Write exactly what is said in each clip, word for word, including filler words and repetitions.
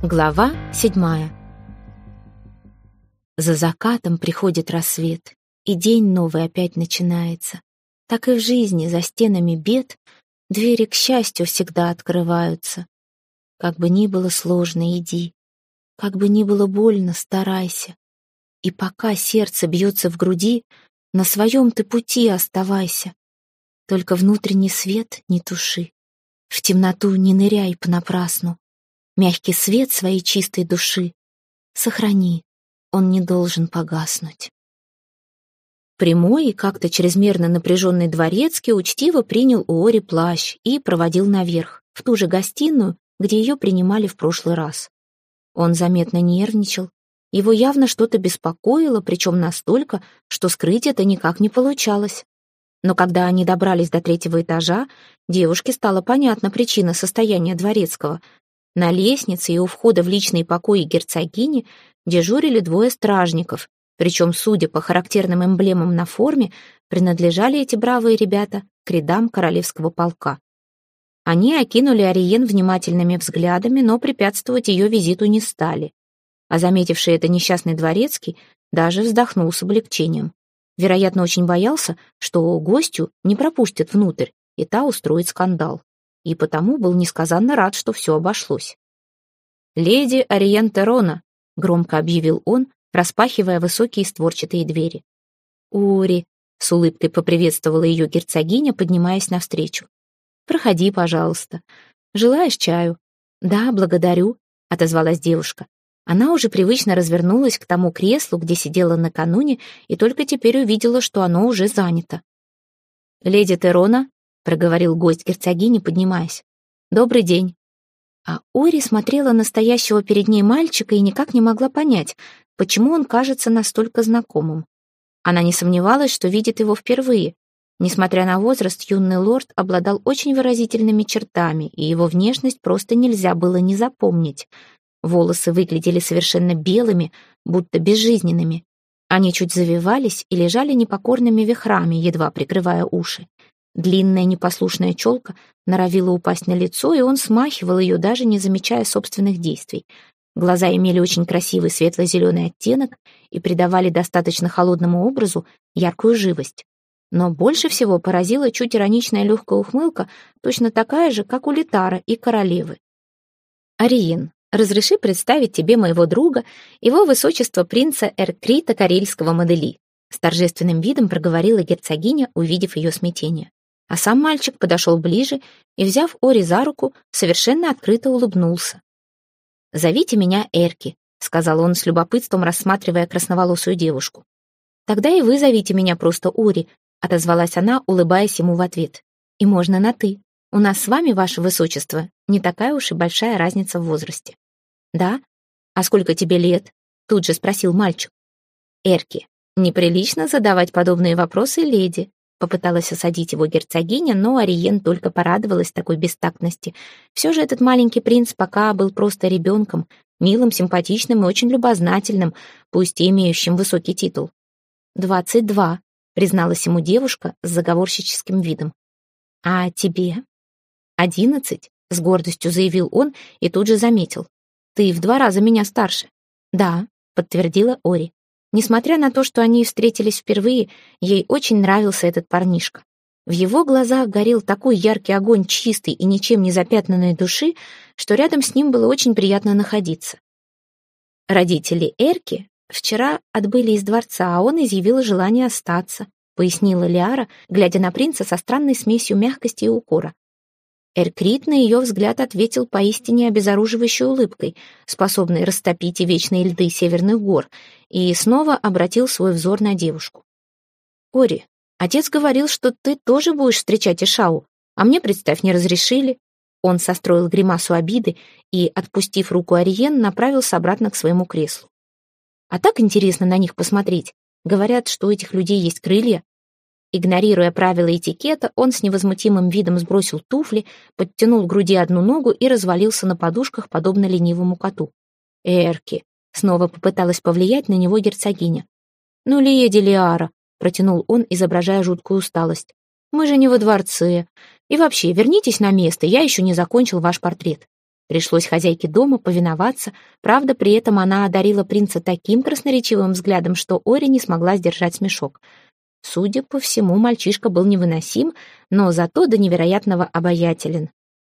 Глава седьмая. За закатом приходит рассвет, и день новый опять начинается. Так и в жизни за стенами бед двери к счастью всегда открываются. Как бы ни было сложно, иди, как бы ни было больно, старайся. И пока сердце бьется в груди, на своем ты пути оставайся. Только внутренний свет не туши, в темноту не ныряй понапрасну. Мягкий свет своей чистой души сохрани, он не должен погаснуть. Прямой и как-то чрезмерно напряженный дворецкий учтиво принял у Ори плащ и проводил наверх, в ту же гостиную, где ее принимали в прошлый раз. Он заметно нервничал, его явно что-то беспокоило, причем настолько, что скрыть это никак не получалось. Но когда они добрались до третьего этажа, девушке стала понятна причина состояния дворецкого. На лестнице и у входа в личные покои герцогини дежурили двое стражников, причем, судя по характерным эмблемам на форме, принадлежали эти бравые ребята к рядам королевского полка. Они окинули Ариен внимательными взглядами, но препятствовать ее визиту не стали. А заметивший это несчастный дворецкий даже вздохнул с облегчением. Вероятно, очень боялся, что гостью не пропустят внутрь, и та устроит скандал. И потому был несказанно рад, что все обошлось. «Леди Ариен Терона», — громко объявил он, распахивая высокие створчатые двери. «Ори», — с улыбкой поприветствовала ее герцогиня, поднимаясь навстречу. «Проходи, пожалуйста. Желаешь чаю?» «Да, благодарю», — отозвалась девушка. Она уже привычно развернулась к тому креслу, где сидела накануне, и только теперь увидела, что оно уже занято. «Леди Терона», — проговорил гость герцогини, поднимаясь. «Добрый день». А Ори смотрела на стоящего перед ней мальчика и никак не могла понять, почему он кажется настолько знакомым. Она не сомневалась, что видит его впервые. Несмотря на возраст, юный лорд обладал очень выразительными чертами, и его внешность просто нельзя было не запомнить. Волосы выглядели совершенно белыми, будто безжизненными. Они чуть завивались и лежали непокорными вихрами, едва прикрывая уши. Длинная непослушная челка норовила упасть на лицо, и он смахивал ее, даже не замечая собственных действий. Глаза имели очень красивый светло-зеленый оттенок и придавали достаточно холодному образу яркую живость. Но больше всего поразила чуть ироничная легкая ухмылка, точно такая же, как у Литара и королевы. «Ариен, разреши представить тебе моего друга, его высочество принца Эркрита Карельского Модели», с торжественным видом проговорила герцогиня, увидев ее смятение. А сам мальчик подошел ближе и, взяв Ори за руку, совершенно открыто улыбнулся. «Зовите меня Эрки», — сказал он с любопытством, рассматривая красноволосую девушку. «Тогда и вы зовите меня просто Ори», — отозвалась она, улыбаясь ему в ответ. «И можно на «ты». У нас с вами, ваше высочество, не такая уж и большая разница в возрасте». «Да? А сколько тебе лет?» — тут же спросил мальчик. «Эрки, неприлично задавать подобные вопросы леди», — попыталась осадить его герцогиня, но Ариен только порадовалась такой бестактности. Все же этот маленький принц пока был просто ребенком, милым, симпатичным и очень любознательным, пусть и имеющим высокий титул. «Двадцать два», — призналась ему девушка с заговорщическим видом. «А тебе?» «Одиннадцать», — с гордостью заявил он и тут же заметил. «Ты в два раза меня старше». «Да», — подтвердила Ори. Несмотря на то, что они встретились впервые, ей очень нравился этот парнишка. В его глазах горел такой яркий огонь чистой и ничем не запятнанной души, что рядом с ним было очень приятно находиться. «Родители Эрки вчера отбыли из дворца, а он изъявил желание остаться», пояснила Лиара, глядя на принца со странной смесью мягкости и укора. Эркрит на ее взгляд ответил поистине обезоруживающей улыбкой, способной растопить и вечные льды северных гор, и снова обратил свой взор на девушку. «Ори, отец говорил, что ты тоже будешь встречать Ишау, а мне, представь, не разрешили». Он состроил гримасу обиды и, отпустив руку Ариен, направился обратно к своему креслу. «А так интересно на них посмотреть. Говорят, что у этих людей есть крылья». Игнорируя правила этикета, он с невозмутимым видом сбросил туфли, подтянул к груди одну ногу и развалился на подушках, подобно ленивому коту. «Эрки!» — снова попыталась повлиять на него герцогиня. «Ну, леди Лиара!» — протянул он, изображая жуткую усталость. «Мы же не во дворце. И вообще, вернитесь на место, я еще не закончил ваш портрет». Пришлось хозяйке дома повиноваться, правда, при этом она одарила принца таким красноречивым взглядом, что Ори не смогла сдержать смешок. Судя по всему, мальчишка был невыносим, но зато до невероятного обаятелен.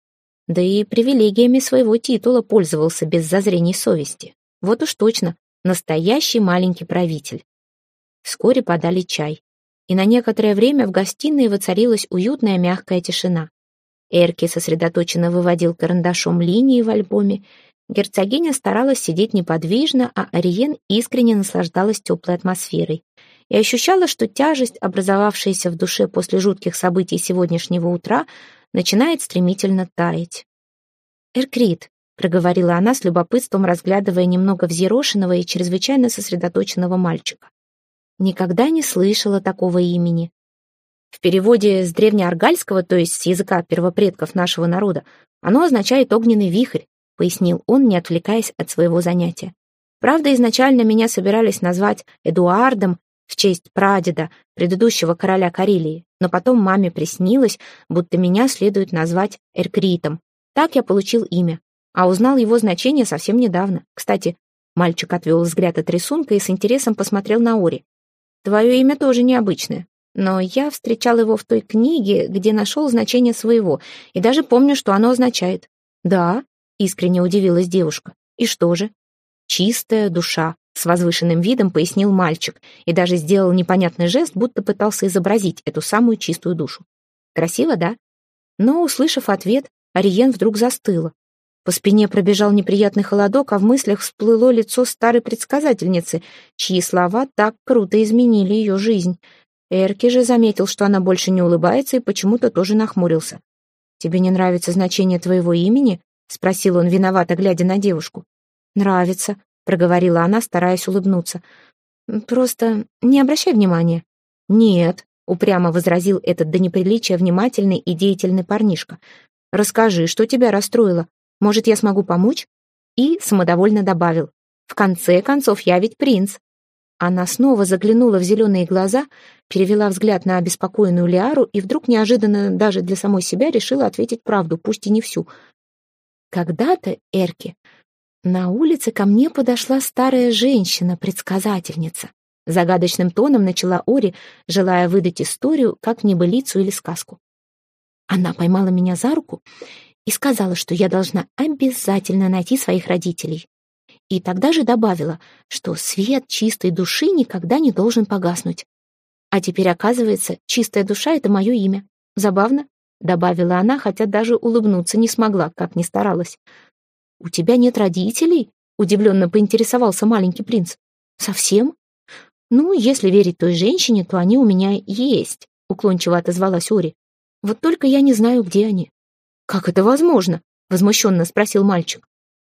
Да и привилегиями своего титула пользовался без зазрений совести. Вот уж точно, настоящий маленький правитель. Вскоре подали чай, и на некоторое время в гостиной воцарилась уютная мягкая тишина. Эрки сосредоточенно выводил карандашом линии в альбоме. Герцогиня старалась сидеть неподвижно, а Ариен искренне наслаждалась теплой атмосферой и ощущала, что тяжесть, образовавшаяся в душе после жутких событий сегодняшнего утра, начинает стремительно таять. «Эркрит», — проговорила она с любопытством, разглядывая немного взъерошенного и чрезвычайно сосредоточенного мальчика. «Никогда не слышала такого имени. В переводе с древнеаргальского, то есть с языка первопредков нашего народа, оно означает «огненный вихрь», пояснил он, не отвлекаясь от своего занятия. Правда, изначально меня собирались назвать Эдуардом в честь прадеда, предыдущего короля Карелии, но потом маме приснилось, будто меня следует назвать Эркритом. Так я получил имя, а узнал его значение совсем недавно. Кстати, мальчик отвел взгляд от рисунка и с интересом посмотрел на Ори. «Твое имя тоже необычное. Но я встречал его в той книге, где нашел значение своего, и даже помню, что оно означает». «Да», — искренне удивилась девушка. «И что же?» «Чистая душа», — с возвышенным видом пояснил мальчик, и даже сделал непонятный жест, будто пытался изобразить эту самую чистую душу. «Красиво, да?» Но, услышав ответ, Ариен вдруг застыла. По спине пробежал неприятный холодок, а в мыслях всплыло лицо старой предсказательницы, чьи слова так круто изменили ее жизнь. Эрки же заметил, что она больше не улыбается, и почему-то тоже нахмурился. «Тебе не нравится значение твоего имени?» — спросил он, виновато глядя на девушку. «Нравится», — проговорила она, стараясь улыбнуться. «Просто не обращай внимания». «Нет», — упрямо возразил этот до неприличия внимательный и деятельный парнишка. «Расскажи, что тебя расстроило? Может, я смогу помочь?» И самодовольно добавил. «В конце концов, я ведь принц». Она снова заглянула в зеленые глаза, перевела взгляд на обеспокоенную Лиару и вдруг неожиданно даже для самой себя решила ответить правду, пусть и не всю. «Когда-то, Эрки, на улице ко мне подошла старая женщина-предсказательница». Загадочным тоном начала Ори, желая выдать историю, как небылицу или сказку. Она поймала меня за руку и сказала, что я должна обязательно найти своих родителей. И тогда же добавила, что свет чистой души никогда не должен погаснуть. А теперь, оказывается, чистая душа — это мое имя. Забавно, — добавила она, хотя даже улыбнуться не смогла, как ни старалась. «У тебя нет родителей?» — удивленно поинтересовался маленький принц. «Совсем? Ну, если верить той женщине, то они у меня есть», — уклончиво отозвалась Ори. «Вот только я не знаю, где они». «Как это возможно?» — возмущенно спросил мальчик.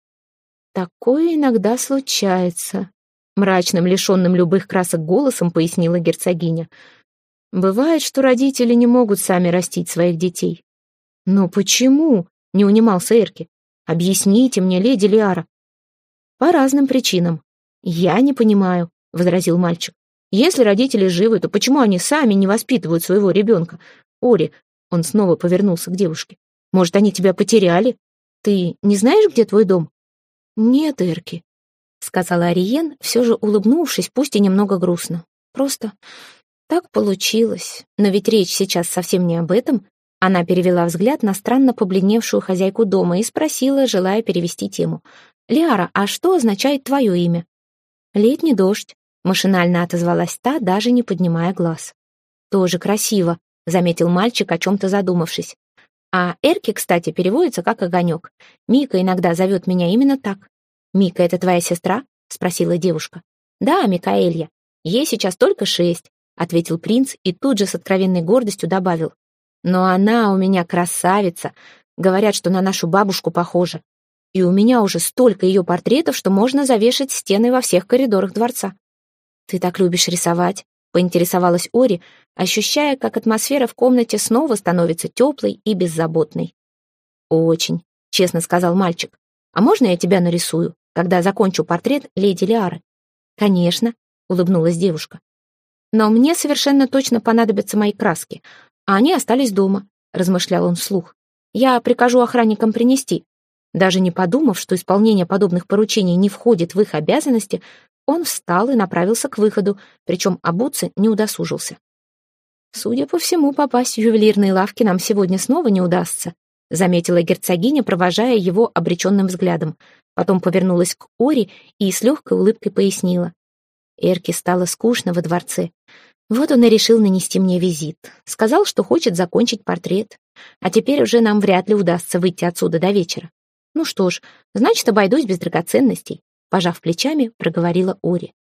«Такое иногда случается», — мрачным, лишенным любых красок голосом пояснила герцогиня. «Бывает, что родители не могут сами растить своих детей». «Но почему?» — не унимался Эрки. «Объясните мне, леди Лиара». «По разным причинам». «Я не понимаю», — возразил мальчик. «Если родители живы, то почему они сами не воспитывают своего ребенка? Ори», — он снова повернулся к девушке, — «может, они тебя потеряли? Ты не знаешь, где твой дом?» «Нет, Эрки», — сказала Ариен, все же улыбнувшись, пусть и немного грустно. «Просто так получилось. Но ведь речь сейчас совсем не об этом». Она перевела взгляд на странно побледневшую хозяйку дома и спросила, желая перевести тему. «Лиара, а что означает твое имя?» «Летний дождь», — машинально отозвалась та, даже не поднимая глаз. «Тоже красиво», — заметил мальчик, о чем-то задумавшись. «А Эрки, кстати, переводится как огонек. Мика иногда зовет меня именно так». «Мика — это твоя сестра?» — спросила девушка. «Да, Микаэлья. Ей сейчас только шесть», — ответил принц и тут же с откровенной гордостью добавил. «Но она у меня красавица. Говорят, что на нашу бабушку похожа. И у меня уже столько ее портретов, что можно завешать стены во всех коридорах дворца». «Ты так любишь рисовать?» — поинтересовалась Ори, ощущая, как атмосфера в комнате снова становится теплой и беззаботной. «Очень», — честно сказал мальчик. «А можно я тебя нарисую, когда закончу портрет леди Лиары?» «Конечно», — улыбнулась девушка. «Но мне совершенно точно понадобятся мои краски, а они остались дома», — размышлял он вслух. «Я прикажу охранникам принести». Даже не подумав, что исполнение подобных поручений не входит в их обязанности, он встал и направился к выходу, причем обуться не удосужился. «Судя по всему, попасть в ювелирные лавки нам сегодня снова не удастся», заметила герцогиня, провожая его обреченным взглядом. Потом повернулась к Ори и с легкой улыбкой пояснила. Эрке стало скучно во дворце. Вот он и решил нанести мне визит. Сказал, что хочет закончить портрет. А теперь уже нам вряд ли удастся выйти отсюда до вечера. Ну что ж, значит, обойдусь без драгоценностей. Пожав плечами, проговорила Ори.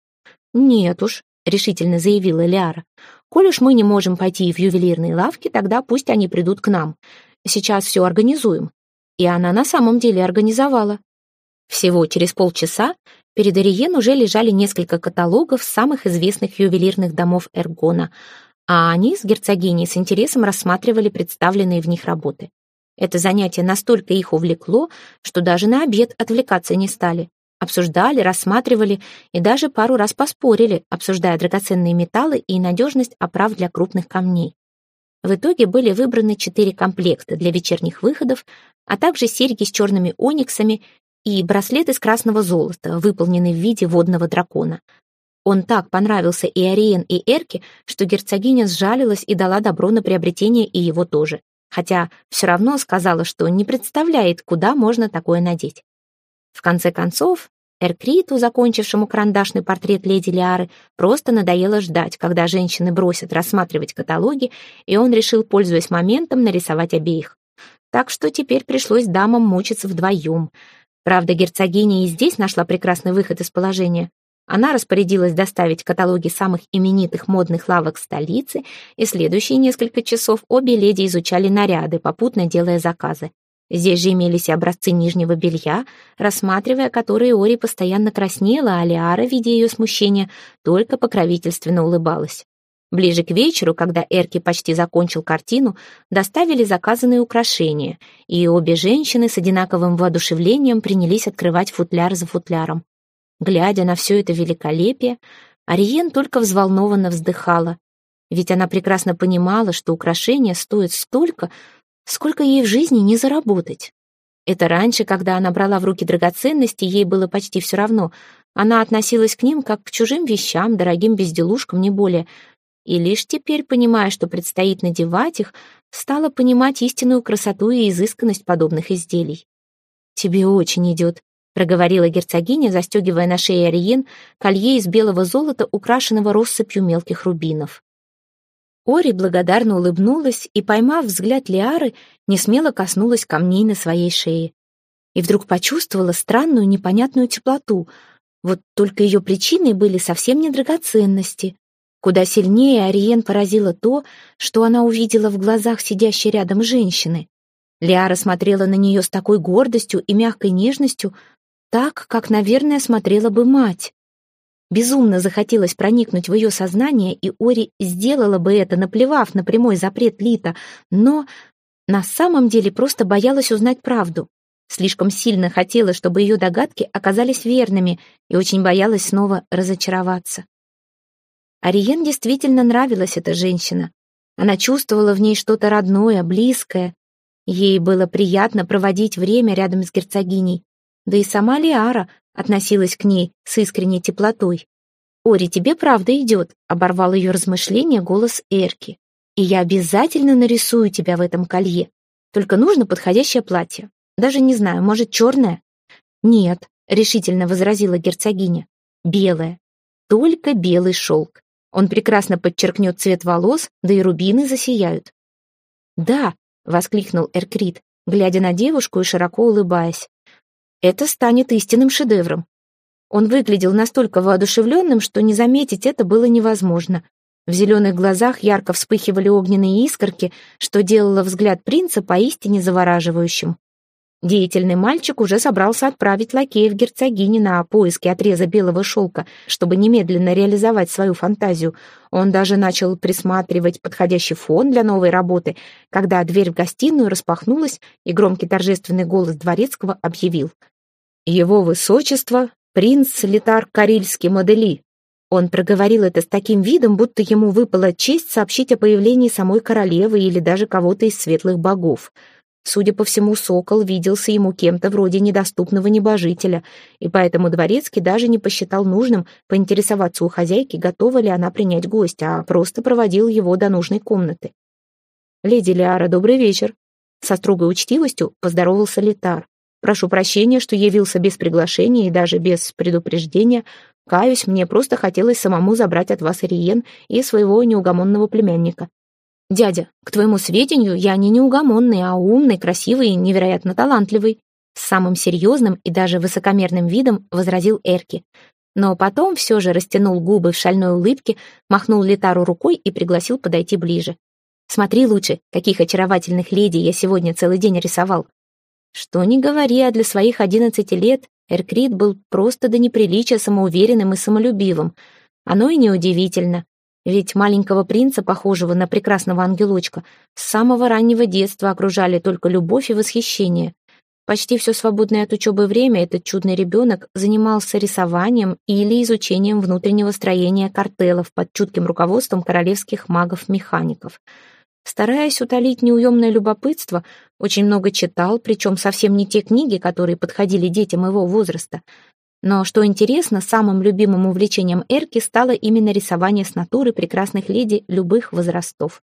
Нет уж, решительно заявила Лиара. Коль уж мы не можем пойти в ювелирные лавки, тогда пусть они придут к нам. Сейчас все организуем. И она на самом деле организовала. Всего через полчаса перед Ариен уже лежали несколько каталогов самых известных ювелирных домов Эргона, а они с герцогиней с интересом рассматривали представленные в них работы. Это занятие настолько их увлекло, что даже на обед отвлекаться не стали. Обсуждали, рассматривали и даже пару раз поспорили, обсуждая драгоценные металлы и надежность оправ для крупных камней. В итоге были выбраны четыре комплекта для вечерних выходов, а также серьги с черными ониксами и браслет из красного золота, выполненный в виде водного дракона. Он так понравился и Ариен, и Эрке, что герцогиня сжалилась и дала добро на приобретение и его тоже, хотя все равно сказала, что не представляет, куда можно такое надеть. В конце концов, Эркриту, закончившему карандашный портрет леди Лиары, просто надоело ждать, когда женщины бросят рассматривать каталоги, и он решил, пользуясь моментом, нарисовать обеих. Так что теперь пришлось дамам мучиться вдвоем. Правда, герцогиня и здесь нашла прекрасный выход из положения. Она распорядилась доставить каталоги самых именитых модных лавок столицы, и следующие несколько часов обе леди изучали наряды, попутно делая заказы. Здесь же имелись и образцы нижнего белья, рассматривая которые Ори постоянно краснела, а Лиара, видя ее смущение, только покровительственно улыбалась. Ближе к вечеру, когда Эрки почти закончил картину, доставили заказанные украшения, и обе женщины с одинаковым воодушевлением принялись открывать футляр за футляром. Глядя на все это великолепие, Ариен только взволнованно вздыхала, ведь она прекрасно понимала, что украшения стоят столько, сколько ей в жизни не заработать. Это раньше, когда она брала в руки драгоценности, ей было почти все равно. Она относилась к ним как к чужим вещам, дорогим безделушкам, не более. И лишь теперь, понимая, что предстоит надевать их, стала понимать истинную красоту и изысканность подобных изделий. «Тебе очень идет», — проговорила герцогиня, застегивая на шее Ариен колье из белого золота, украшенного россыпью мелких рубинов. Ори благодарно улыбнулась и, поймав взгляд Лиары, несмело коснулась камней на своей шее. И вдруг почувствовала странную непонятную теплоту. Вот только ее причиной были совсем не драгоценности. Куда сильнее Ариен поразило то, что она увидела в глазах сидящей рядом женщины. Лиара смотрела на нее с такой гордостью и мягкой нежностью, так, как, наверное, смотрела бы мать. Безумно захотелось проникнуть в ее сознание, и Ори сделала бы это, наплевав на прямой запрет Лита, но на самом деле просто боялась узнать правду. Слишком сильно хотела, чтобы ее догадки оказались верными, и очень боялась снова разочароваться. Ариен действительно нравилась эта женщина. Она чувствовала в ней что-то родное, близкое. Ей было приятно проводить время рядом с герцогиней. Да и сама Лиара относилась к ней с искренней теплотой. «Ори, тебе правда идет», — оборвал ее размышления голос Эрки. «И я обязательно нарисую тебя в этом колье. Только нужно подходящее платье. Даже не знаю, может, черное?» «Нет», — решительно возразила герцогиня. «Белое. Только белый шелк. Он прекрасно подчеркнет цвет волос, да и рубины засияют». «Да», — воскликнул Эркрит, глядя на девушку и широко улыбаясь. «Это станет истинным шедевром». Он выглядел настолько воодушевленным, что не заметить это было невозможно. В зеленых глазах ярко вспыхивали огненные искорки, что делало взгляд принца поистине завораживающим. Деятельный мальчик уже собрался отправить лакеев герцогини на поиски отреза белого шелка, чтобы немедленно реализовать свою фантазию. Он даже начал присматривать подходящий фон для новой работы, когда дверь в гостиную распахнулась, и громкий торжественный голос дворецкого объявил: «Его высочество, принц Литар Карильский Модели». Он проговорил это с таким видом, будто ему выпала честь сообщить о появлении самой королевы или даже кого-то из светлых богов. Судя по всему, сокол виделся ему кем-то вроде недоступного небожителя, и поэтому дворецкий даже не посчитал нужным поинтересоваться у хозяйки, готова ли она принять гостя, а просто проводил его до нужной комнаты. «Леди Лиара, добрый вечер!» Со строгой учтивостью поздоровался Летар. «Прошу прощения, что явился без приглашения и даже без предупреждения. Каюсь, мне просто хотелось самому забрать от вас Ириен и своего неугомонного племянника. Дядя, к твоему сведению, я не неугомонный, а умный, красивый и невероятно талантливый», с самым серьезным и даже высокомерным видом возразил Эрки. Но потом все же растянул губы в шальной улыбке, махнул Летару рукой и пригласил подойти ближе. «Смотри лучше, каких очаровательных леди я сегодня целый день рисовал». Что ни говори, а для своих одиннадцати лет Эркрит был просто до неприличия самоуверенным и самолюбивым. Оно и неудивительно, ведь маленького принца, похожего на прекрасного ангелочка, с самого раннего детства окружали только любовь и восхищение. Почти все свободное от учебы время этот чудный ребенок занимался рисованием или изучением внутреннего строения картелов под чутким руководством королевских магов-механиков. Стараясь утолить неуемное любопытство, очень много читал, причем совсем не те книги, которые подходили детям его возраста. Но, что интересно, самым любимым увлечением Эрки стало именно рисование с натуры прекрасных леди любых возрастов.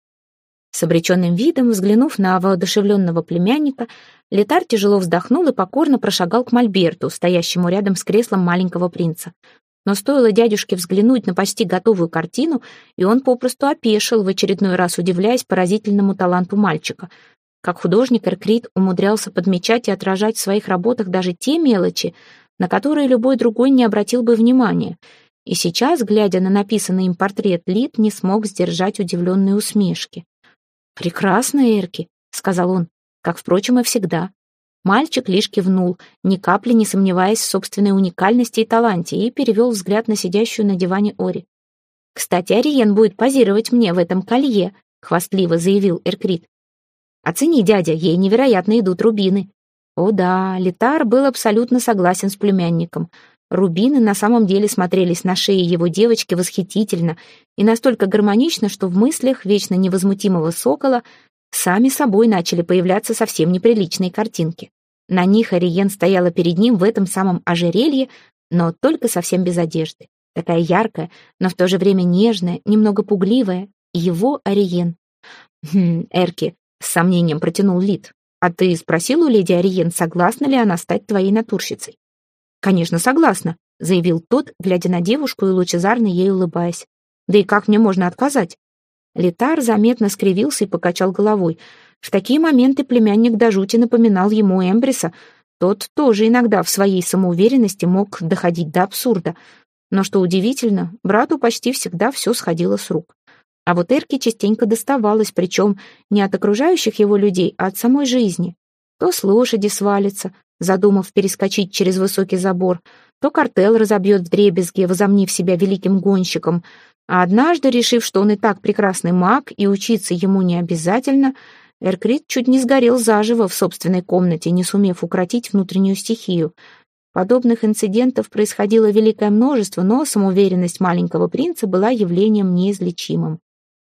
С обреченным видом, взглянув на воодушевленного племянника, Летар тяжело вздохнул и покорно прошагал к мольберту, стоящему рядом с креслом маленького принца. Но стоило дядюшке взглянуть на почти готовую картину, и он попросту опешил, в очередной раз удивляясь поразительному таланту мальчика. Как художник, Эркрит умудрялся подмечать и отражать в своих работах даже те мелочи, на которые любой другой не обратил бы внимания. И сейчас, глядя на написанный им портрет, Лид не смог сдержать удивленные усмешки. «Прекрасно, Эрки», — сказал он, как, впрочем, и всегда. Мальчик лишь кивнул, ни капли не сомневаясь в собственной уникальности и таланте, и перевел взгляд на сидящую на диване Ори. «Кстати, Ариен будет позировать мне в этом колье», — хвастливо заявил Эркрит. «Оцени, дядя, ей невероятно идут рубины». О да, Летар был абсолютно согласен с племянником. Рубины на самом деле смотрелись на шее его девочки восхитительно и настолько гармонично, что в мыслях вечно невозмутимого сокола сами собой начали появляться совсем неприличные картинки. На них Ариен стояла перед ним в этом самом ожерелье, но только совсем без одежды. Такая яркая, но в то же время нежная, немного пугливая. Его Ариен. «Хм, Эрки», — с сомнением протянул Лид. «А ты спросил у леди Ариен, согласна ли она стать твоей натурщицей?» «Конечно, согласна», — заявил тот, глядя на девушку и лучезарно ей улыбаясь. «Да и как мне можно отказать?» Летар заметно скривился и покачал головой. В такие моменты племянник до жути напоминал ему Эмбриса. Тот тоже иногда в своей самоуверенности мог доходить до абсурда. Но, что удивительно, брату почти всегда все сходило с рук. А вот Эрке частенько доставалось, причем не от окружающих его людей, а от самой жизни. То с лошади свалится, задумав перескочить через высокий забор, то картел разобьет вдребезги, возомнив себя великим гонщиком. А однажды, решив, что он и так прекрасный маг, и учиться ему не обязательно, Эркрит чуть не сгорел заживо в собственной комнате, не сумев укротить внутреннюю стихию. Подобных инцидентов происходило великое множество, но самоуверенность маленького принца была явлением неизлечимым.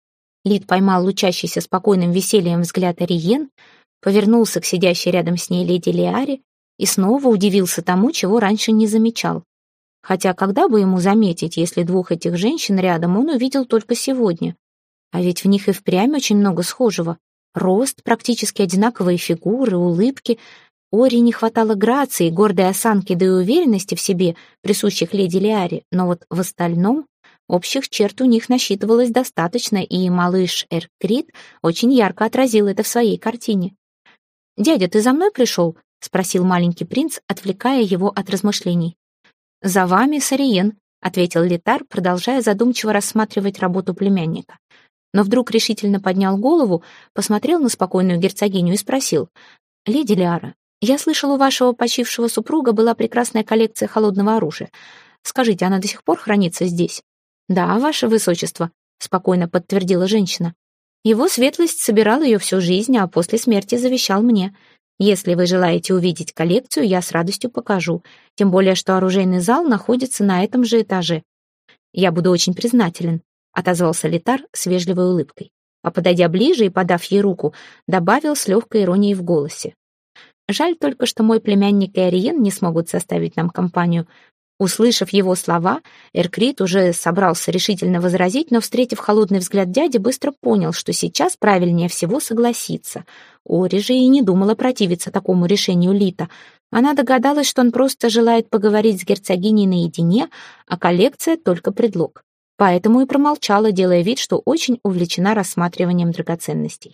Лид поймал лучащийся спокойным весельем взгляд Ариен, повернулся к сидящей рядом с ней леди Лиаре и снова удивился тому, чего раньше не замечал. Хотя когда бы ему заметить, если двух этих женщин рядом он увидел только сегодня? А ведь в них и впрямь очень много схожего. Рост, практически одинаковые фигуры, улыбки. Ори не хватало грации, гордой осанки, да и уверенности в себе, присущих леди Лиаре, но вот в остальном общих черт у них насчитывалось достаточно, и малыш Эркрит очень ярко отразил это в своей картине. «Дядя, ты за мной пришел?» — спросил маленький принц, отвлекая его от размышлений. «За вами, Сариен», — ответил Летар, продолжая задумчиво рассматривать работу племянника. Но вдруг решительно поднял голову, посмотрел на спокойную герцогиню и спросил: «Леди Лиара, я слышал, у вашего почившего супруга была прекрасная коллекция холодного оружия. Скажите, она до сих пор хранится здесь?» «Да, ваше высочество», — спокойно подтвердила женщина. «Его светлость собирал ее всю жизнь, а после смерти завещал мне. Если вы желаете увидеть коллекцию, я с радостью покажу, тем более что оружейный зал находится на этом же этаже». «Я буду очень признателен», — отозвался Летар с вежливой улыбкой. а подойдя ближе и подав ей руку, добавил с легкой иронией в голосе. «Жаль только, что мой племянник и Ариен не смогут составить нам компанию». Услышав его слова, Эркрит уже собрался решительно возразить, но, встретив холодный взгляд дяди, быстро понял, что сейчас правильнее всего согласиться. Ори же и не думала противиться такому решению Лита. Она догадалась, что он просто желает поговорить с герцогиней наедине, а коллекция — только предлог. Поэтому и промолчала, делая вид, что очень увлечена рассматриванием драгоценностей.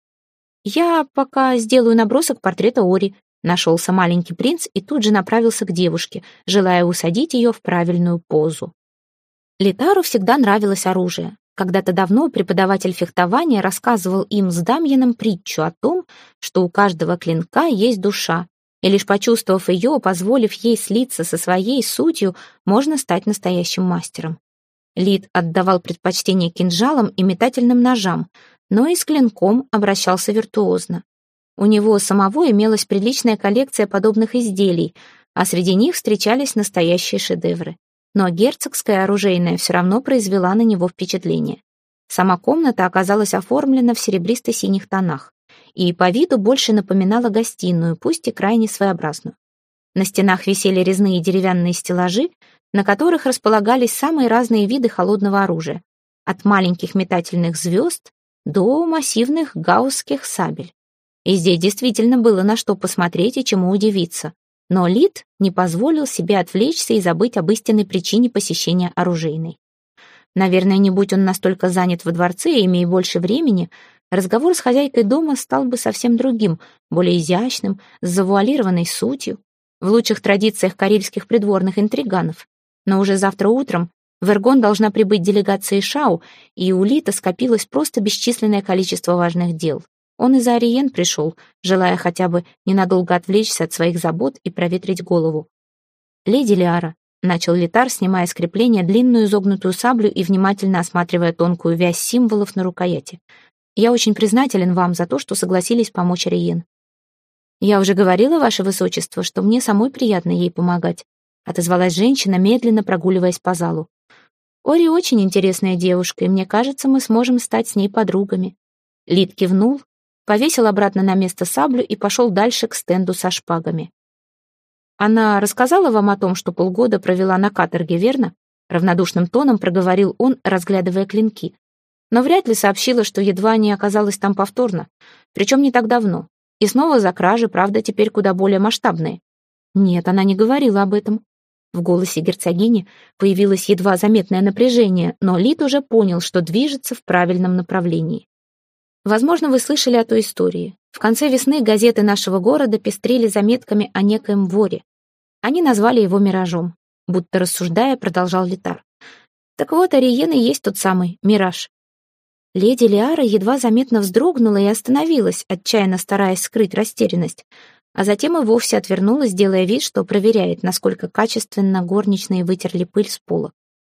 «Я пока сделаю набросок портрета Ори», — нашелся маленький принц и тут же направился к девушке, желая усадить ее в правильную позу. Литару всегда нравилось оружие. Когда-то давно преподаватель фехтования рассказывал им с Дамьеном притчу о том, что у каждого клинка есть душа, и лишь почувствовав ее, позволив ей слиться со своей сутью, можно стать настоящим мастером. Лит отдавал предпочтение кинжалам и метательным ножам, но и с клинком обращался виртуозно. У него самого имелась приличная коллекция подобных изделий, а среди них встречались настоящие шедевры. Но герцогская оружейная все равно произвела на него впечатление. Сама комната оказалась оформлена в серебристо-синих тонах и по виду больше напоминала гостиную, пусть и крайне своеобразную. На стенах висели резные деревянные стеллажи, на которых располагались самые разные виды холодного оружия, от маленьких метательных звезд до массивных гаусских сабель. И здесь действительно было на что посмотреть и чему удивиться. Но Лит не позволил себе отвлечься и забыть об истинной причине посещения оружейной. Наверное, не будь он настолько занят во дворце, имея больше времени, разговор с хозяйкой дома стал бы совсем другим, более изящным, с завуалированной сутью, в лучших традициях карельских придворных интриганов. Но уже завтра утром в Эргон должна прибыть делегация Шау, и у Лита скопилось просто бесчисленное количество важных дел. Он и за Ариен пришел, желая хотя бы ненадолго отвлечься от своих забот и проветрить голову. «Леди Лиара», — начал Литар, снимая с крепления длинную изогнутую саблю и внимательно осматривая тонкую вязь символов на рукояти, «я очень признателен вам за то, что согласились помочь Ариен. Я уже говорила, ваше высочество, что мне самой приятно ей помогать», — отозвалась женщина, медленно прогуливаясь по залу. «Ори очень интересная девушка, и мне кажется, мы сможем стать с ней подругами». Лит кивнул, повесил обратно на место саблю и пошел дальше к стенду со шпагами. «Она рассказала вам о том, что полгода провела на каторге, верно?» Равнодушным тоном проговорил он, разглядывая клинки. «Но вряд ли сообщила, что едва не оказалась там повторно, причем не так давно. И снова за кражи, правда, теперь куда более масштабные». «Нет, она не говорила об этом». В голосе герцогини появилось едва заметное напряжение, но Лит уже понял, что движется в правильном направлении. Возможно, вы слышали о той истории. В конце весны газеты нашего города пестрели заметками о некоем воре. Они назвали его «Миражом», будто рассуждая, продолжал Литар. Так вот, Ариен и есть тот самый «Мираж». Леди Лиара едва заметно вздрогнула и остановилась, отчаянно стараясь скрыть растерянность, а затем и вовсе отвернулась, делая вид, что проверяет, насколько качественно горничные вытерли пыль с пола.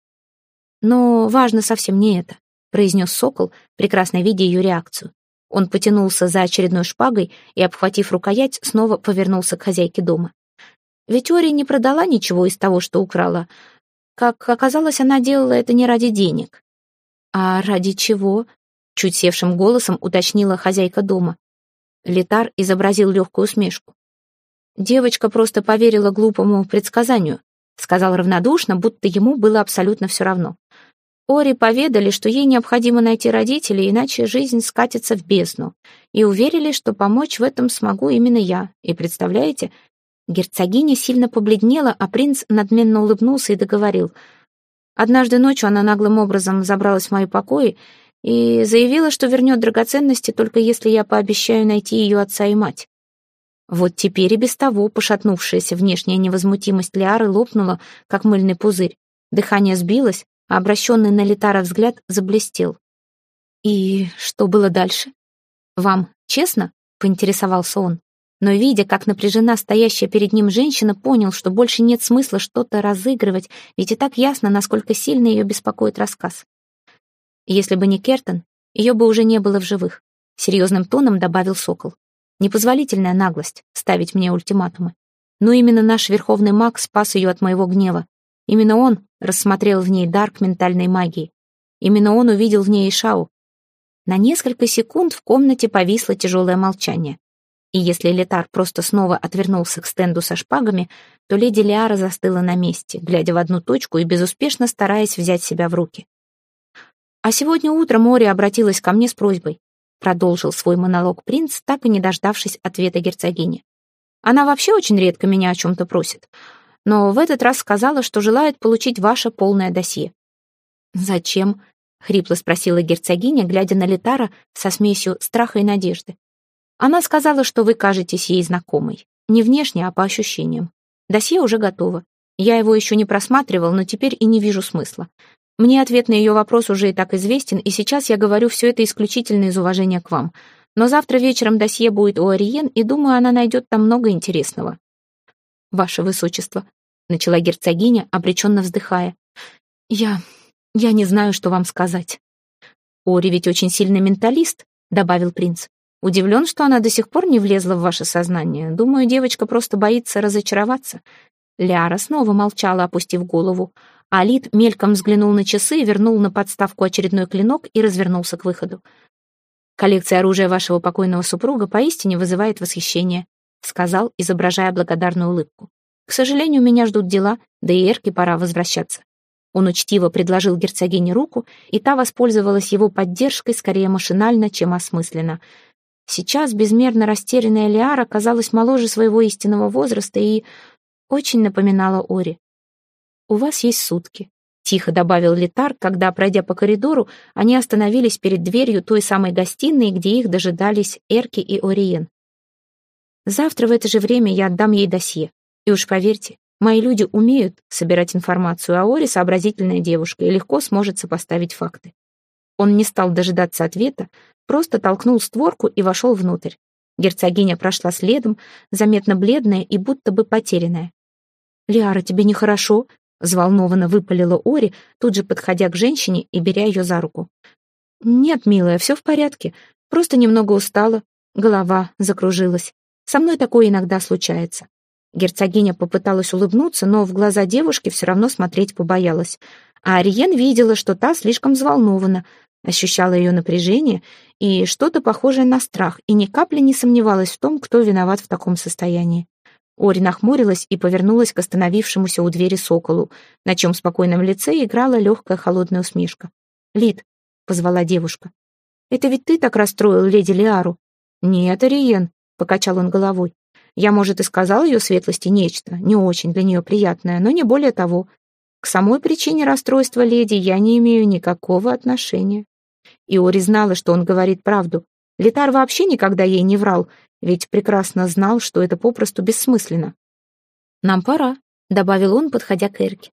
Но важно совсем не это, произнес Сокол, прекрасно видя ее реакцию. Он потянулся за очередной шпагой и, обхватив рукоять, снова повернулся к хозяйке дома. Ведь Ори не продала ничего из того, что украла. Как оказалось, она делала это не ради денег. «А ради чего?» — чуть севшим голосом уточнила хозяйка дома. Литар изобразил легкую усмешку. «Девочка просто поверила глупому предсказанию», — сказал равнодушно, будто ему было абсолютно все равно. Ори поведали, что ей необходимо найти родителей, иначе жизнь скатится в бездну, и уверили, что помочь в этом смогу именно я. И представляете, герцогиня сильно побледнела, а принц надменно улыбнулся и договорил. Однажды ночью она наглым образом забралась в мои покои и заявила, что вернет драгоценности, только если я пообещаю найти ее отца и мать. Вот теперь и без того пошатнувшаяся внешняя невозмутимость Лиары лопнула, как мыльный пузырь. Дыхание сбилось, а обращенный на Литара взгляд заблестел. «И что было дальше? Вам честно?» — поинтересовался он. Но, видя, как напряжена стоящая перед ним женщина, понял, что больше нет смысла что-то разыгрывать, ведь и так ясно, насколько сильно ее беспокоит рассказ. «Если бы не Кертон, ее бы уже не было в живых», — серьезным тоном добавил Сокол. «Непозволительная наглость — ставить мне ультиматумы. Но именно наш верховный маг спас ее от моего гнева. Именно он рассмотрел в ней дар к ментальной магии. Именно он увидел в ней Ишау. На несколько секунд в комнате повисло тяжелое молчание. И если Летар просто снова отвернулся к стенду со шпагами, то леди Лиара застыла на месте, глядя в одну точку и безуспешно стараясь взять себя в руки. «А сегодня утром Ори обратилась ко мне с просьбой», продолжил свой монолог принц, так и не дождавшись ответа герцогини. «Она вообще очень редко меня о чем-то просит, но в этот раз сказала, что желает получить ваше полное досье». «Зачем?» — хрипло спросила герцогиня, глядя на Летара со смесью страха и надежды. «Она сказала, что вы кажетесь ей знакомой. Не внешне, а по ощущениям. Досье уже готово. Я его еще не просматривал, но теперь и не вижу смысла. Мне ответ на ее вопрос уже и так известен, и сейчас я говорю все это исключительно из уважения к вам. Но завтра вечером досье будет у Ориен, и, думаю, она найдет там много интересного». «Ваше высочество», — начала герцогиня, обреченно вздыхая. «Я... я не знаю, что вам сказать». «Ори ведь очень сильный менталист», — добавил принц. «Удивлен, что она до сих пор не влезла в ваше сознание. Думаю, девочка просто боится разочароваться». Лиара снова молчала, опустив голову. Алид мельком взглянул на часы, вернул на подставку очередной клинок и развернулся к выходу. «Коллекция оружия вашего покойного супруга поистине вызывает восхищение», сказал, изображая благодарную улыбку. «К сожалению, меня ждут дела, да и Эрке пора возвращаться». Он учтиво предложил герцогине руку, и та воспользовалась его поддержкой скорее машинально, чем осмысленно. Сейчас безмерно растерянная Лиара казалась моложе своего истинного возраста и очень напоминала Ори. «У вас есть сутки», — тихо добавил Летар, когда, пройдя по коридору, они остановились перед дверью той самой гостиной, где их дожидались Эрки и Ориен. «Завтра в это же время я отдам ей досье. И уж поверьте, мои люди умеют собирать информацию, а Ори сообразительная девушка и легко сможет сопоставить факты». Он не стал дожидаться ответа, просто толкнул створку и вошел внутрь. Герцогиня прошла следом, заметно бледная и будто бы потерянная. «Лиара, тебе нехорошо?» — взволнованно выпалила Ори, тут же подходя к женщине и беря ее за руку. «Нет, милая, все в порядке. Просто немного устала. Голова закружилась. Со мной такое иногда случается». Герцогиня попыталась улыбнуться, но в глаза девушки все равно смотреть побоялась. А Ариен видела, что та слишком взволнована, ощущала ее напряжение и что-то похожее на страх, и ни капли не сомневалась в том, кто виноват в таком состоянии. Ори нахмурилась и повернулась к остановившемуся у двери соколу, на чем спокойном лице играла легкая холодная усмешка. «Лид», — позвала девушка, — «это ведь ты так расстроил леди Лиару?» «Нет, Ариен», — покачал он головой. «Я, может, и сказал ее светлости нечто, не очень для нее приятное, но не более того. К самой причине расстройства леди я не имею никакого отношения». И Ори знала, что он говорит правду. Летар вообще никогда ей не врал, ведь прекрасно знал, что это попросту бессмысленно. «Нам пора», — добавил он, подходя к Эрке.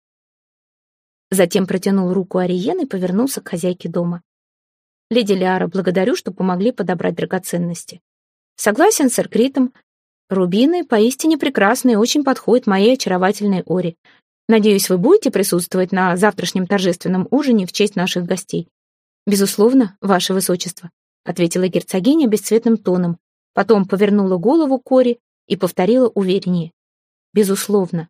Затем протянул руку Ариен и повернулся к хозяйке дома. «Леди Лиара, благодарю, что помогли подобрать драгоценности. Согласен с Эркритом. Рубины поистине прекрасные, очень подходят моей очаровательной Ори. Надеюсь, вы будете присутствовать на завтрашнем торжественном ужине в честь наших гостей». «Безусловно, ваше высочество», — ответила герцогиня бесцветным тоном, потом повернула голову к Ори и повторила увереннее. «Безусловно».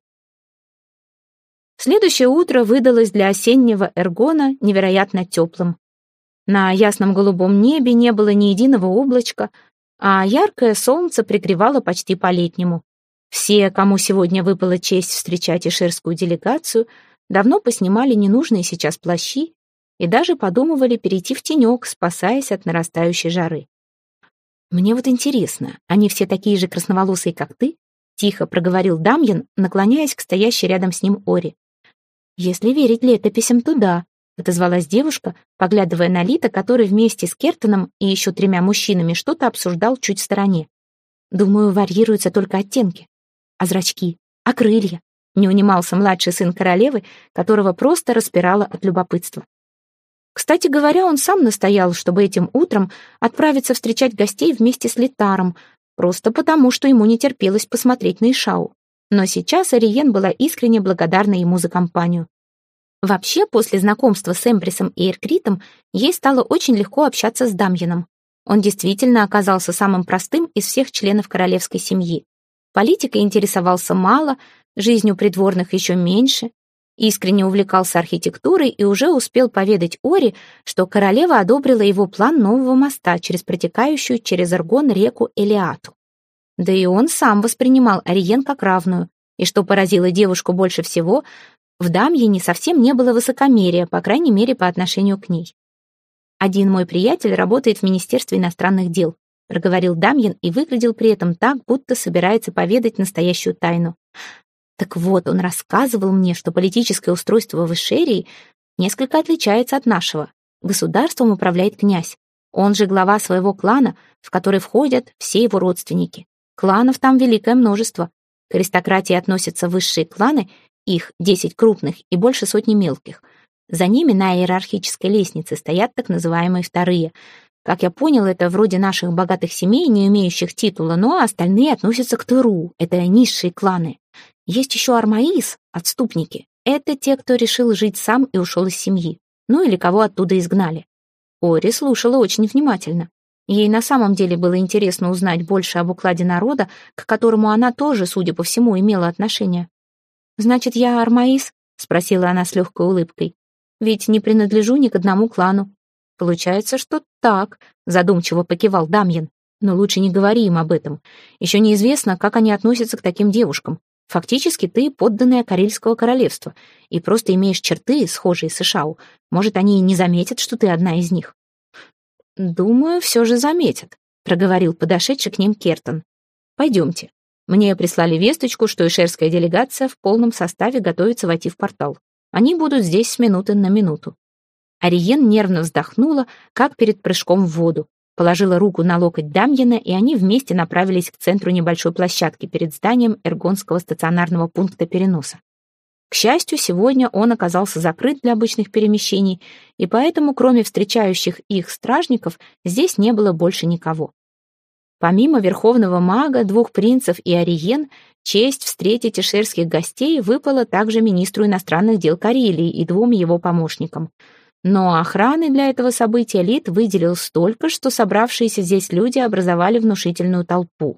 Следующее утро выдалось для осеннего Эргона невероятно теплым. На ясном голубом небе не было ни единого облачка, а яркое солнце пригревало почти по-летнему. Все, кому сегодня выпала честь встречать ишерскую делегацию, давно поснимали ненужные сейчас плащи и даже подумывали перейти в тенек, спасаясь от нарастающей жары. «Мне вот интересно, они все такие же красноволосые, как ты?» — тихо проговорил Дамьян, наклоняясь к стоящей рядом с ним Ори. «Если верить летописям, то да», — отозвалась девушка, поглядывая на Лита, который вместе с Кертоном и еще тремя мужчинами что-то обсуждал чуть в стороне. «Думаю, варьируются только оттенки. А зрачки? А крылья?» — не унимался младший сын королевы, которого просто распирало от любопытства. Кстати говоря, он сам настоял, чтобы этим утром отправиться встречать гостей вместе с Летаром, просто потому, что ему не терпелось посмотреть на Ишау. Но сейчас Ариен была искренне благодарна ему за компанию. Вообще, после знакомства с Эмприсом и Эркритом, ей стало очень легко общаться с Дамьяном. Он действительно оказался самым простым из всех членов королевской семьи. Политикой интересовался мало, жизнью придворных еще меньше. Искренне увлекался архитектурой и уже успел поведать Ори, что королева одобрила его план нового моста через протекающую через Эргон реку Элиату. Да и он сам воспринимал Ариен как равную, и что поразило девушку больше всего, в Дамьене совсем не было высокомерия, по крайней мере, по отношению к ней. «Один мой приятель работает в Министерстве иностранных дел», проговорил Дамьен и выглядел при этом так, будто собирается поведать настоящую тайну. Так вот, он рассказывал мне, что политическое устройство в Ишерии несколько отличается от нашего. Государством управляет князь. Он же глава своего клана, в который входят все его родственники. Кланов там великое множество. К аристократии относятся высшие кланы, их десять крупных и больше сотни мелких. За ними на иерархической лестнице стоят так называемые вторые. Как я понял, это вроде наших богатых семей, не имеющих титула, но остальные относятся к Тыру, это низшие кланы. Есть еще Армаис, отступники. Это те, кто решил жить сам и ушел из семьи. Ну или кого оттуда изгнали. Ори слушала очень внимательно. Ей на самом деле было интересно узнать больше об укладе народа, к которому она тоже, судя по всему, имела отношение. «Значит, я Армаис?» — спросила она с легкой улыбкой. «Ведь не принадлежу ни к одному клану». «Получается, что так», — задумчиво покивал Дамьен. «Но лучше не говори им об этом. Еще неизвестно, как они относятся к таким девушкам. Фактически ты подданная Карельского королевства и просто имеешь черты, схожие с Ишау. Может, они и не заметят, что ты одна из них». «Думаю, все же заметят», — проговорил подошедший к ним Кертон. «Пойдемте. Мне прислали весточку, что ишерская делегация в полном составе готовится войти в портал. Они будут здесь с минуты на минуту». Ариен нервно вздохнула, как перед прыжком в воду, положила руку на локоть Дамьена, и они вместе направились к центру небольшой площадки перед зданием Эргонского стационарного пункта переноса. К счастью, сегодня он оказался закрыт для обычных перемещений, и поэтому, кроме встречающих их стражников, здесь не было больше никого. Помимо верховного мага, двух принцев и Ариен, честь встретить ишерских гостей выпала также министру иностранных дел Карелии и двум его помощникам. Но охраны для этого события Лид выделил столько, что собравшиеся здесь люди образовали внушительную толпу.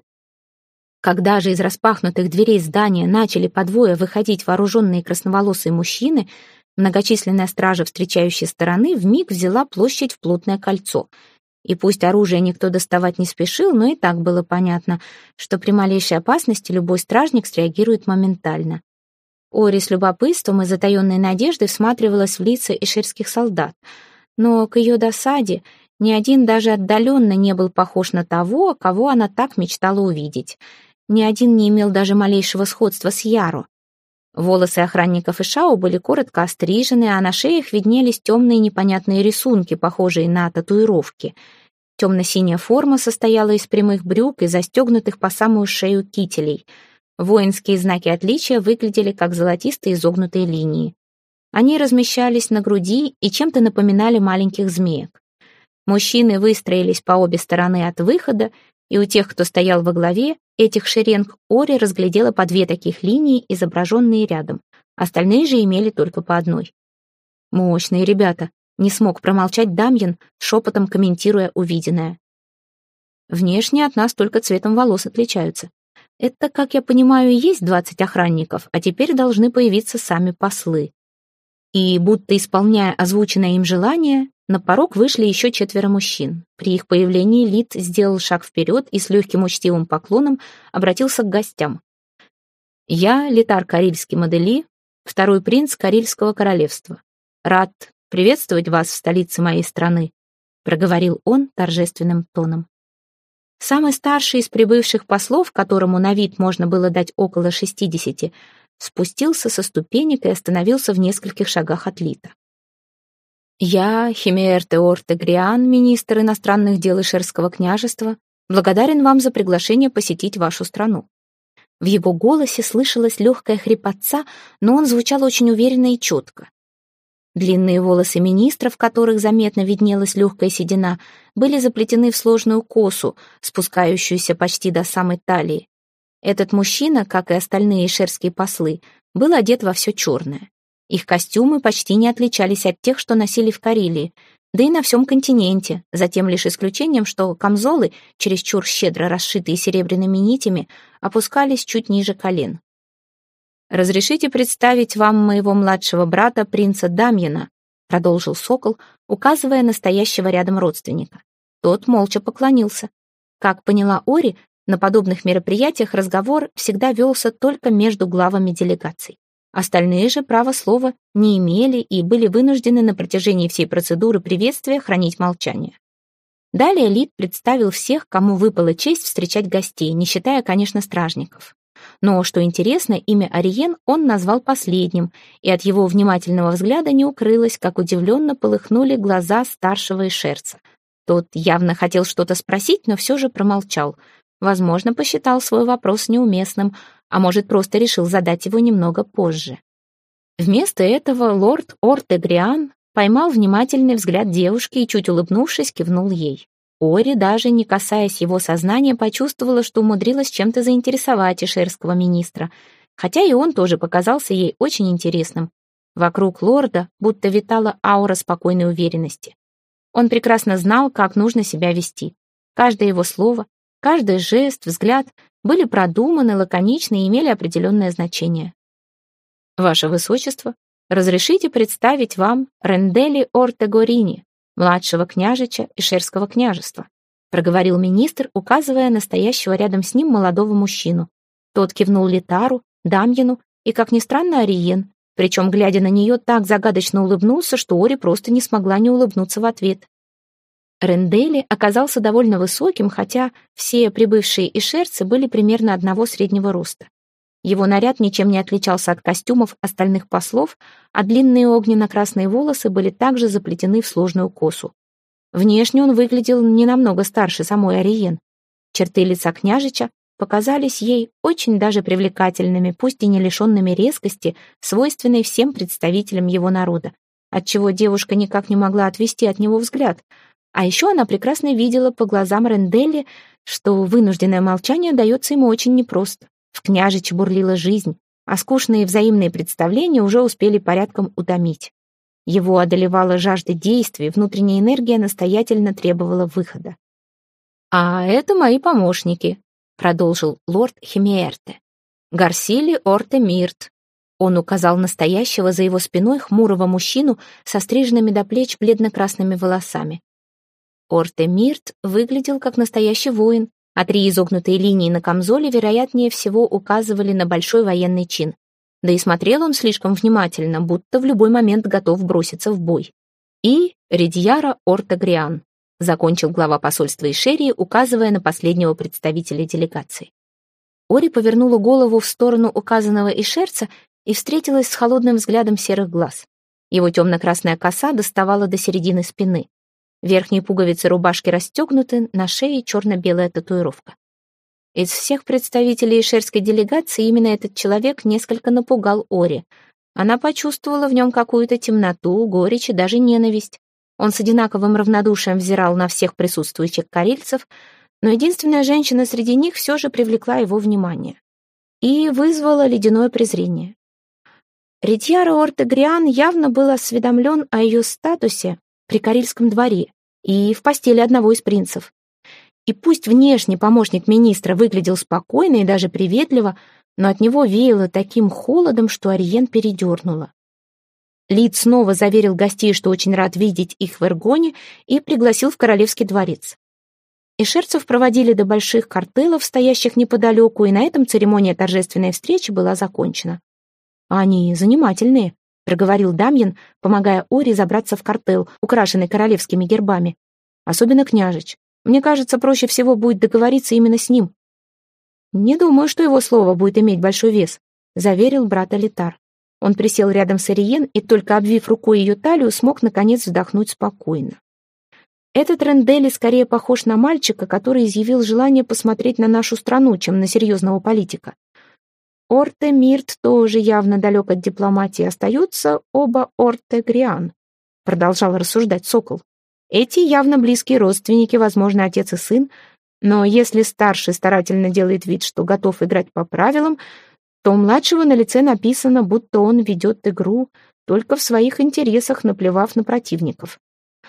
Когда же из распахнутых дверей здания начали по двое выходить вооруженные красноволосые мужчины, многочисленная стража встречающей стороны вмиг взяла площадь в плотное кольцо. И пусть оружие никто доставать не спешил, но и так было понятно, что при малейшей опасности любой стражник среагирует моментально. Ори с любопытством и затаенной надеждой всматривалась в лица ишерских солдат, но к ее досаде ни один даже отдаленно не был похож на того, кого она так мечтала увидеть. Ни один не имел даже малейшего сходства с Яро. Волосы охранников Ишау были коротко острижены, а на шеях виднелись темные непонятные рисунки, похожие на татуировки. Темно-синяя форма состояла из прямых брюк и застегнутых по самую шею кителей. Воинские знаки отличия выглядели как золотистые изогнутые линии. Они размещались на груди и чем-то напоминали маленьких змеек. Мужчины выстроились по обе стороны от выхода, и у тех, кто стоял во главе этих шеренг, Ори разглядела по две таких линии, изображенные рядом. Остальные же имели только по одной. «Мощные ребята», — не смог промолчать Дамьен, шепотом комментируя увиденное. «Внешне от нас только цветом волос отличаются. Это, как я понимаю, и есть двадцать охранников, а теперь должны появиться сами послы». И, будто исполняя озвученное им желание, на порог вышли еще четверо мужчин. При их появлении Лид сделал шаг вперед и с легким учтивым поклоном обратился к гостям. «Я Литар Карильский Модели, второй принц Карильского королевства. Рад приветствовать вас в столице моей страны», проговорил он торжественным тоном. Самый старший из прибывших послов, которому на вид можно было дать около шестидесяти, спустился со ступенек и остановился в нескольких шагах от Лита. «Я, Химеэр Теор Тегриан, министр иностранных дел Ишерского княжества, благодарен вам за приглашение посетить вашу страну». В его голосе слышалась легкая хрипотца, но он звучал очень уверенно и четко. Длинные волосы министра, в которых заметно виднелась легкая седина, были заплетены в сложную косу, спускающуюся почти до самой талии. Этот мужчина, как и остальные ишерские послы, был одет во все черное. Их костюмы почти не отличались от тех, что носили в Карелии, да и на всем континенте, за тем лишь исключением, что камзолы, чересчур щедро расшитые серебряными нитями, опускались чуть ниже колен. «Разрешите представить вам моего младшего брата, принца Дамьена», продолжил Сокол, указывая на стоящего рядом родственника. Тот молча поклонился. Как поняла Ори, на подобных мероприятиях разговор всегда велся только между главами делегаций. Остальные же права слова не имели и были вынуждены на протяжении всей процедуры приветствия хранить молчание. Далее Лид представил всех, кому выпала честь встречать гостей, не считая, конечно, стражников. Но, что интересно, имя Ариен он назвал последним, и от его внимательного взгляда не укрылось, как удивленно полыхнули глаза старшего Ишерца. Тот явно хотел что-то спросить, но все же промолчал. Возможно, посчитал свой вопрос неуместным, а может, просто решил задать его немного позже. Вместо этого лорд Ортегриан поймал внимательный взгляд девушки и, чуть улыбнувшись, кивнул ей. Ори, даже не касаясь его сознания, почувствовала, что умудрилась чем-то заинтересовать ишерского министра, хотя и он тоже показался ей очень интересным. Вокруг лорда будто витала аура спокойной уверенности. Он прекрасно знал, как нужно себя вести. Каждое его слово, каждый жест, взгляд были продуманы, лаконичны и имели определенное значение. «Ваше Высочество, разрешите представить вам Рендели Ортегорини, младшего княжича Ишерского княжества», проговорил министр, указывая на стоящего рядом с ним молодого мужчину. Тот кивнул Литару, Дамьену и, как ни странно, Ариен, причем, глядя на нее, так загадочно улыбнулся, что Ори просто не смогла не улыбнуться в ответ. Рендели оказался довольно высоким, хотя все прибывшие ишерцы были примерно одного среднего роста. Его наряд ничем не отличался от костюмов остальных послов, а длинные огненно-красные волосы были также заплетены в сложную косу. Внешне он выглядел не намного старше самой Ариен. Черты лица княжича показались ей очень даже привлекательными, пусть и не лишенными резкости, свойственной всем представителям его народа, отчего девушка никак не могла отвести от него взгляд. А еще она прекрасно видела по глазам Ренделли, что вынужденное молчание дается ему очень непросто. В княжиче бурлила жизнь, а скучные взаимные представления уже успели порядком утомить. Его одолевала жажда действий, внутренняя энергия настоятельно требовала выхода. «А это мои помощники», — продолжил лорд Химиэрте. «Гарсили Орте Мирт». Он указал настоящего за его спиной хмурого мужчину со стриженными до плеч бледно-красными волосами. Орте Мирт выглядел как настоящий воин, а три изогнутые линии на камзоле, вероятнее всего, указывали на большой военный чин. Да и смотрел он слишком внимательно, будто в любой момент готов броситься в бой. И Редьяра Ортегриан, закончил глава посольства Ишерии, указывая на последнего представителя делегации. Ори повернула голову в сторону указанного ишерца и встретилась с холодным взглядом серых глаз. Его темно-красная коса доставала до середины спины. Верхние пуговицы рубашки расстегнуты, на шее черно-белая татуировка. Из всех представителей ишерской делегации именно этот человек несколько напугал Ори. Она почувствовала в нем какую-то темноту, горечь и даже ненависть. Он с одинаковым равнодушием взирал на всех присутствующих карельцев, но единственная женщина среди них все же привлекла его внимание и вызвала ледяное презрение. Редьяра Ортегриан явно был осведомлен о ее статусе при карельском дворе и в постели одного из принцев. И пусть внешне помощник министра выглядел спокойно и даже приветливо, но от него веяло таким холодом, что Ариен передернула. Лид снова заверил гостей, что очень рад видеть их в Эргоне, и пригласил в королевский дворец. Ишерцев проводили до больших картелов, стоящих неподалеку, и на этом церемония торжественной встречи была закончена. «Они занимательные», — проговорил Дамьен, помогая Ори забраться в картел, украшенный королевскими гербами. «Особенно княжич. Мне кажется, проще всего будет договориться именно с ним». «Не думаю, что его слово будет иметь большой вес», — заверил брат Алитар. Он присел рядом с Ариен и, только обвив рукой ее талию, смог, наконец, вздохнуть спокойно. Этот Рендели скорее похож на мальчика, который изъявил желание посмотреть на нашу страну, чем на серьезного политика. Орте Мирт тоже явно далек от дипломатии, остаются оба Ортегриан, продолжал рассуждать Сокол. Эти явно близкие родственники, возможно, отец и сын, но если старший старательно делает вид, что готов играть по правилам, то у младшего на лице написано, будто он ведет игру только в своих интересах, наплевав на противников.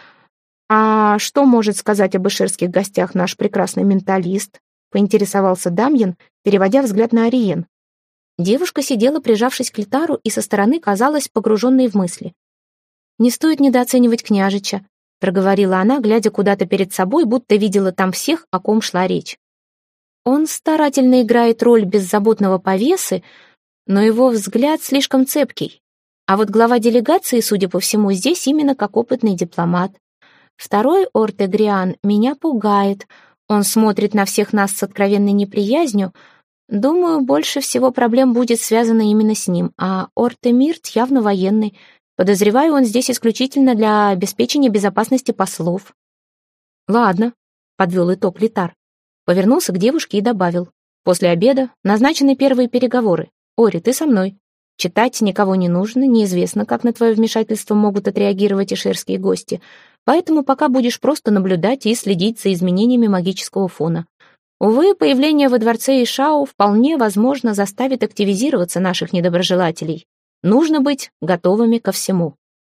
«А что может сказать об ишерских гостях наш прекрасный менталист?» — поинтересовался Дамьен, переводя взгляд на Ариен. Девушка сидела, прижавшись к Литару, и со стороны казалась погруженной в мысли. «Не стоит недооценивать княжича», — проговорила она, глядя куда-то перед собой, будто видела там всех, о ком шла речь. «Он старательно играет роль беззаботного повесы, но его взгляд слишком цепкий. А вот глава делегации, судя по всему, здесь именно как опытный дипломат. Второй Ортегриан меня пугает. Он смотрит на всех нас с откровенной неприязнью. Думаю, больше всего проблем будет связано именно с ним, а Ортемирт явно военный. Подозреваю, он здесь исключительно для обеспечения безопасности послов». «Ладно», — подвел итог Литар. Повернулся к девушке и добавил. «После обеда назначены первые переговоры. Ори, ты со мной. Читать никого не нужно, неизвестно, как на твое вмешательство могут отреагировать ишерские гости, поэтому пока будешь просто наблюдать и следить за изменениями магического фона. Увы, появление во дворце Ишау вполне возможно заставит активизироваться наших недоброжелателей. Нужно быть готовыми ко всему».